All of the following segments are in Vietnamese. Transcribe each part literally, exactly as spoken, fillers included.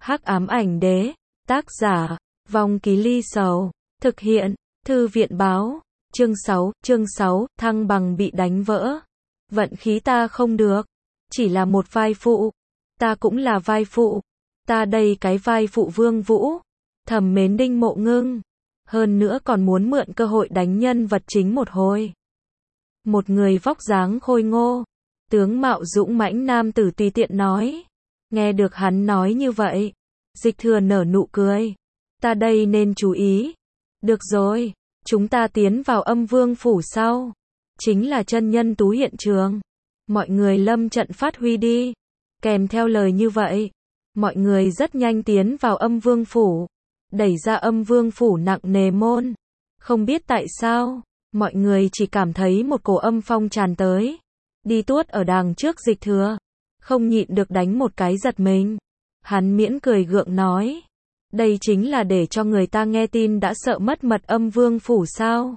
Hắc ám ảnh đế, tác giả, Vong Ký Ly Sầu, thực hiện, Thư viện báo, chương sáu, chương sáu, thăng bằng bị đánh vỡ. Vận khí ta không được, chỉ là một vai phụ, ta cũng là vai phụ, ta đây cái vai phụ Vương Vũ, thầm mến Đinh Mộ Ngưng, hơn nữa còn muốn mượn cơ hội đánh nhân vật chính một hồi. Một người vóc dáng khôi ngô, tướng mạo dũng mãnh nam tử tùy tiện nói. Nghe được hắn nói như vậy, Dịch Thừa nở nụ cười. Ta đây nên chú ý. Được rồi, chúng ta tiến vào Âm Vương phủ sau. Chính là chân nhân tú hiện trường. Mọi người lâm trận phát huy đi. Kèm theo lời như vậy, mọi người rất nhanh tiến vào Âm Vương phủ. Đẩy ra Âm Vương phủ nặng nề môn. Không biết tại sao, mọi người chỉ cảm thấy một cổ âm phong tràn tới. Đi tuốt ở đằng trước Dịch Thừa, không nhịn được đánh một cái giật mình. Hắn miễn cười gượng nói, đây chính là để cho người ta nghe tin đã sợ mất mật Âm Vương phủ sao?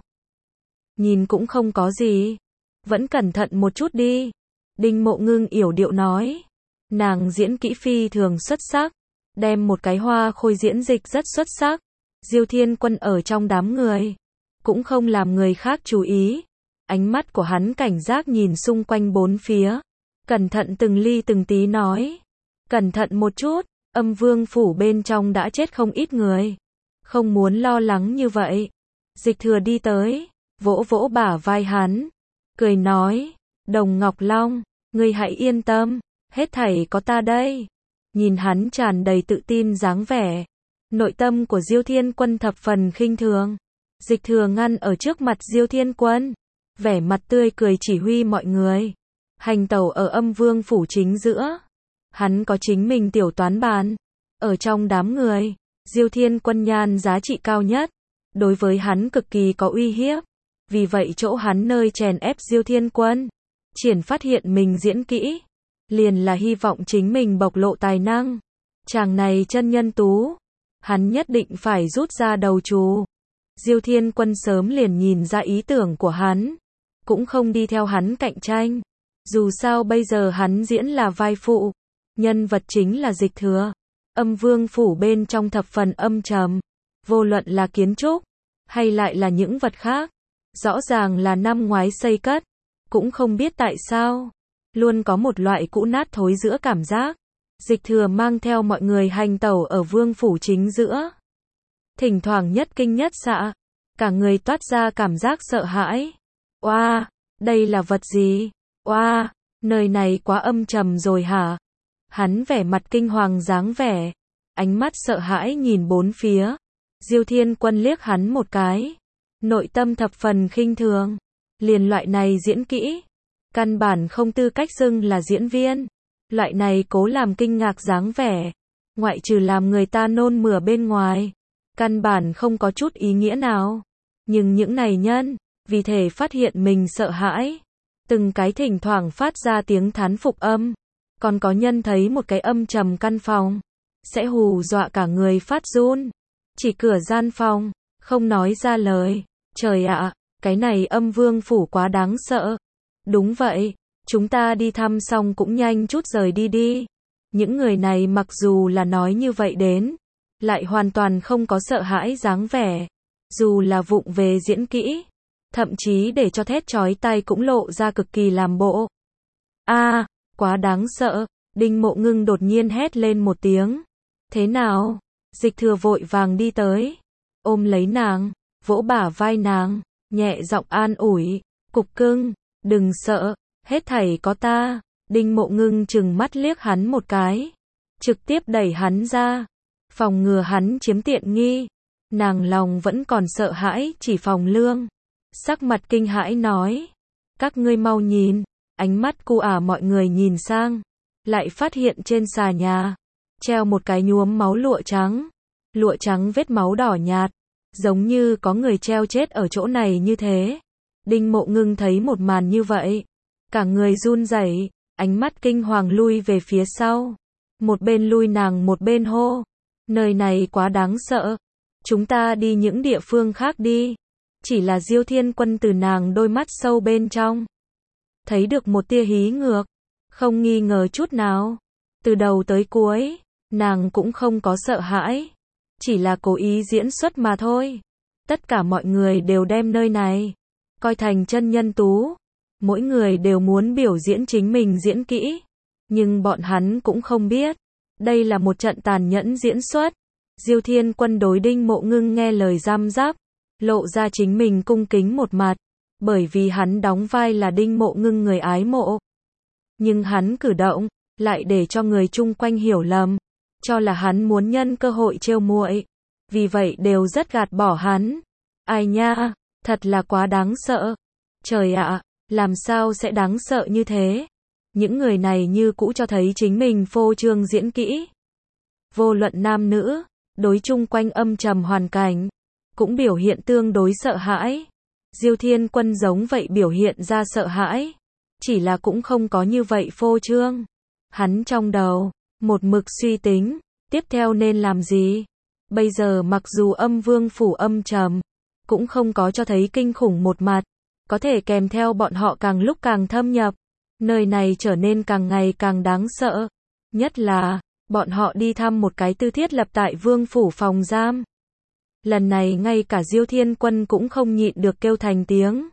Nhìn cũng không có gì, vẫn cẩn thận một chút đi. Đinh Mộ Ngưng yểu điệu nói, nàng diễn kỹ phi thường xuất sắc, đem một cái hoa khôi diễn dịch rất xuất sắc. Diêu Thiên Quân ở trong đám người, cũng không làm người khác chú ý. Ánh mắt của hắn cảnh giác nhìn xung quanh bốn phía, cẩn thận từng ly từng tí nói, cẩn thận một chút, Âm Vương phủ bên trong đã chết không ít người, không muốn lo lắng như vậy. Dịch Thừa đi tới, vỗ vỗ bả vai hắn, cười nói, Đồng Ngọc Long, ngươi hãy yên tâm, hết thảy có ta đây. Nhìn hắn tràn đầy tự tin dáng vẻ, nội tâm của Diêu Thiên Quân thập phần khinh thường. Dịch Thừa ngăn ở trước mặt Diêu Thiên Quân, vẻ mặt tươi cười chỉ huy mọi người hành tẩu ở Âm Vương phủ chính giữa. Hắn có chính mình tiểu toán bàn. Ở trong đám người, Diêu Thiên Quân nhan giá trị cao nhất, đối với hắn cực kỳ có uy hiếp. Vì vậy chỗ hắn nơi chèn ép Diêu Thiên Quân, triển phát hiện mình diễn kỹ, liền là hy vọng chính mình bộc lộ tài năng. Chàng này chân nhân tú, hắn nhất định phải rút ra đầu trù. Diêu Thiên Quân sớm liền nhìn ra ý tưởng của hắn, cũng không đi theo hắn cạnh tranh. Dù sao bây giờ hắn diễn là vai phụ, nhân vật chính là Dịch Thừa. Âm Vương phủ bên trong thập phần âm trầm, vô luận là kiến trúc, hay lại là những vật khác, rõ ràng là năm ngoái xây cất, cũng không biết tại sao, luôn có một loại cũ nát thối rữa cảm giác. Dịch Thừa mang theo mọi người hành tẩu ở Vương phủ chính giữa, thỉnh thoảng nhất kinh nhất xạ, cả người toát ra cảm giác sợ hãi. Oa, wow, đây là vật gì? Oa, wow, nơi này quá âm trầm rồi hả? Hắn vẻ mặt kinh hoàng dáng vẻ, ánh mắt sợ hãi nhìn bốn phía. Diêu Thiên Quân liếc hắn một cái, nội tâm thập phần khinh thường. Liền loại này diễn kỹ, căn bản không tư cách xưng là diễn viên. Loại này cố làm kinh ngạc dáng vẻ, ngoại trừ làm người ta nôn mửa bên ngoài, căn bản không có chút ý nghĩa nào. Nhưng những này nhân, vì thể phát hiện mình sợ hãi, từng cái thỉnh thoảng phát ra tiếng thán phục âm. Còn có nhân thấy một cái âm trầm căn phòng, sẽ hù dọa cả người phát run. Chỉ cửa gian phòng, không nói ra lời. Trời ạ, cái này Âm Vương phủ quá đáng sợ. Đúng vậy, chúng ta đi thăm xong cũng nhanh chút rời đi đi. Những người này mặc dù là nói như vậy đến, lại hoàn toàn không có sợ hãi dáng vẻ. Dù là vụng về diễn kỹ, thậm chí để cho thét chói tai cũng lộ ra cực kỳ làm bộ. A, à, quá đáng sợ. Đinh Mộ Ngưng đột nhiên hét lên một tiếng. Thế nào? Dịch Thừa vội vàng đi tới, ôm lấy nàng, vỗ bả vai nàng, nhẹ giọng an ủi, Cục Cưng, đừng sợ, hết thảy có ta. Đinh Mộ Ngưng trừng mắt liếc hắn một cái, trực tiếp đẩy hắn ra, phòng ngừa hắn chiếm tiện nghi. Nàng lòng vẫn còn sợ hãi chỉ phòng lương, sắc mặt kinh hãi nói, các ngươi mau nhìn. Ánh mắt cu ả mọi người nhìn sang, lại phát hiện trên xà nhà treo một cái nhuốm máu lụa trắng. Lụa trắng vết máu đỏ nhạt, giống như có người treo chết ở chỗ này như thế. Đinh Mộ Ngưng thấy một màn như vậy, cả người run rẩy, ánh mắt kinh hoàng lui về phía sau. Một bên lui nàng một bên hô, nơi này quá đáng sợ, chúng ta đi những địa phương khác đi. Chỉ là Diêu Thiên Quân từ nàng đôi mắt sâu bên trong thấy được một tia hí ngược, không nghi ngờ chút nào. Từ đầu tới cuối, nàng cũng không có sợ hãi, chỉ là cố ý diễn xuất mà thôi. Tất cả mọi người đều đem nơi này coi thành chân nhân tú, mỗi người đều muốn biểu diễn chính mình diễn kỹ, nhưng bọn hắn cũng không biết, đây là một trận tàn nhẫn diễn xuất. Diêu Thiên Quân đối Đinh Mộ Ngưng nghe lời giam giáp, lộ ra chính mình cung kính một mặt, bởi vì hắn đóng vai là Đinh Mộ Ngưng người ái mộ. Nhưng hắn cử động, lại để cho người chung quanh hiểu lầm, cho là hắn muốn nhân cơ hội trêu muội, vì vậy đều rất gạt bỏ hắn. Ai nha, thật là quá đáng sợ. Trời ạ, làm sao sẽ đáng sợ như thế? Những người này như cũ cho thấy chính mình phô trương diễn kỹ. Vô luận nam nữ, đối chung quanh âm trầm hoàn cảnh, cũng biểu hiện tương đối sợ hãi. Diêu Thiên Quân giống vậy biểu hiện ra sợ hãi, chỉ là cũng không có như vậy phô trương. Hắn trong đầu, một mực suy tính, tiếp theo nên làm gì? Bây giờ mặc dù âm vương phủ âm trầm, cũng không có cho thấy kinh khủng một mặt, có thể kèm theo bọn họ càng lúc càng thâm nhập. Nơi này trở nên càng ngày càng đáng sợ. Nhất là, bọn họ đi thăm một cái tư thiết lập tại vương phủ phòng giam. Lần này ngay cả Diêu Thiên Quân cũng không nhịn được kêu thành tiếng.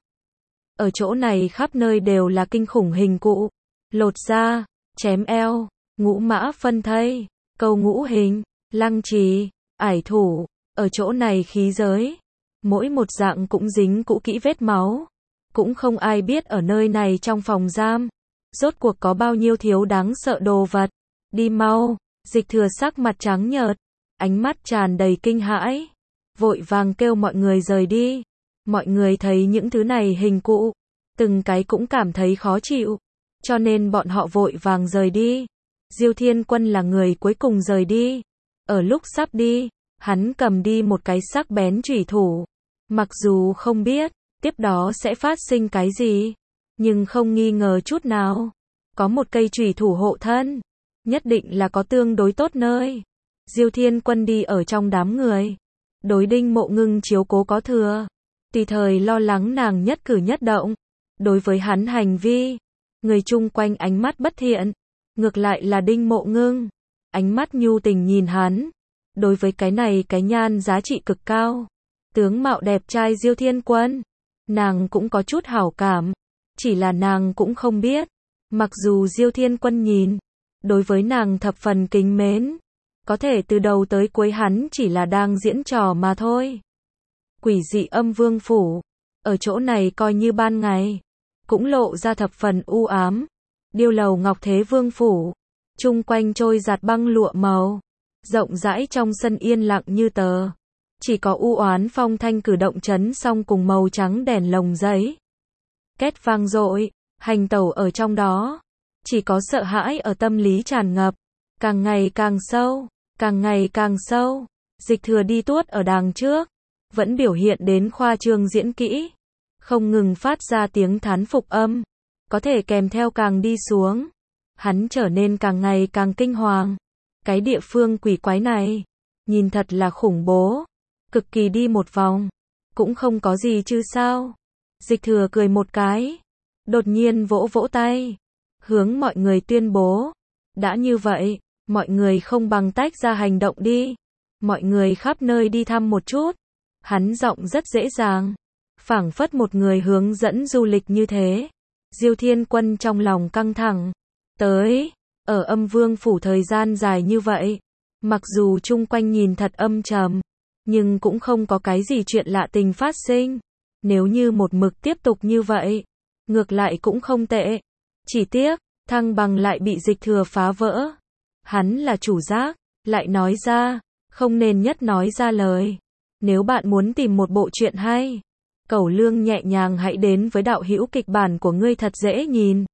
Ở chỗ này khắp nơi đều là kinh khủng hình cụ. Lột da, chém eo, ngũ mã phân thây, câu ngũ hình, lăng trì, ải thủ. Ở chỗ này khí giới, mỗi một dạng cũng dính cũ kỹ vết máu. Cũng không ai biết ở nơi này trong phòng giam, rốt cuộc có bao nhiêu thiếu đáng sợ đồ vật. Đi mau, Dịch Thừa sắc mặt trắng nhợt, ánh mắt tràn đầy kinh hãi, vội vàng kêu mọi người rời đi. Mọi người thấy những thứ này hình cụ, từng cái cũng cảm thấy khó chịu, cho nên bọn họ vội vàng rời đi. Diêu Thiên Quân là người cuối cùng rời đi. Ở lúc sắp đi, hắn cầm đi một cái sắc bén chủy thủ. Mặc dù không biết tiếp đó sẽ phát sinh cái gì, nhưng không nghi ngờ chút nào, có một cây chủy thủ hộ thân, nhất định là có tương đối tốt nơi. Diêu Thiên Quân đi ở trong đám người, đối Đinh Mộ Ngưng chiếu cố có thừa, tùy thời lo lắng nàng nhất cử nhất động. Đối với hắn hành vi, người chung quanh ánh mắt bất thiện, ngược lại là Đinh Mộ Ngưng, ánh mắt nhu tình nhìn hắn. Đối với cái này cái nhan giá trị cực cao, tướng mạo đẹp trai Diêu Thiên Quân, nàng cũng có chút hảo cảm, chỉ là nàng cũng không biết, mặc dù Diêu Thiên Quân nhìn, đối với nàng thập phần kính mến, có thể từ đầu tới cuối hắn chỉ là đang diễn trò mà thôi. Quỷ dị âm vương phủ, ở chỗ này coi như ban ngày, cũng lộ ra thập phần u ám. Điêu lầu Ngọc Thế Vương phủ, chung quanh trôi giạt băng lụa màu, rộng rãi trong sân yên lặng như tờ. Chỉ có u oán phong thanh cử động chấn xong cùng màu trắng đèn lồng giấy. Két vang dội, hành tẩu ở trong đó. Chỉ có sợ hãi ở tâm lý tràn ngập. Càng ngày càng sâu, càng ngày càng sâu. Dịch Thừa đi tuốt ở đằng trước, vẫn biểu hiện đến khoa trương diễn kỹ. Không ngừng phát ra tiếng thán phục âm. Có thể kèm theo càng đi xuống. Hắn trở nên càng ngày càng kinh hoàng. Cái địa phương quỷ quái này, nhìn thật là khủng bố. Cực kỳ đi một vòng, cũng không có gì chứ sao. Dịch Thừa cười một cái, đột nhiên vỗ vỗ tay, hướng mọi người tuyên bố. Đã như vậy, mọi người không bằng tách ra hành động đi. Mọi người khắp nơi đi thăm một chút. Hắn giọng rất dễ dàng, phảng phất một người hướng dẫn du lịch như thế. Diêu Thiên Quân trong lòng căng thẳng. Tới, ở âm vương phủ thời gian dài như vậy, mặc dù chung quanh nhìn thật âm trầm, nhưng cũng không có cái gì chuyện lạ tình phát sinh. Nếu như một mực tiếp tục như vậy, ngược lại cũng không tệ. Chỉ tiếc, thăng bằng lại bị Dịch Thừa phá vỡ. Hắn là chủ giác, lại nói ra, không nên nhất nói ra lời. Nếu bạn muốn tìm một bộ truyện hay, Cẩu Lương nhẹ nhàng hãy đến với đạo hữu kịch bản của ngươi thật dễ nhìn.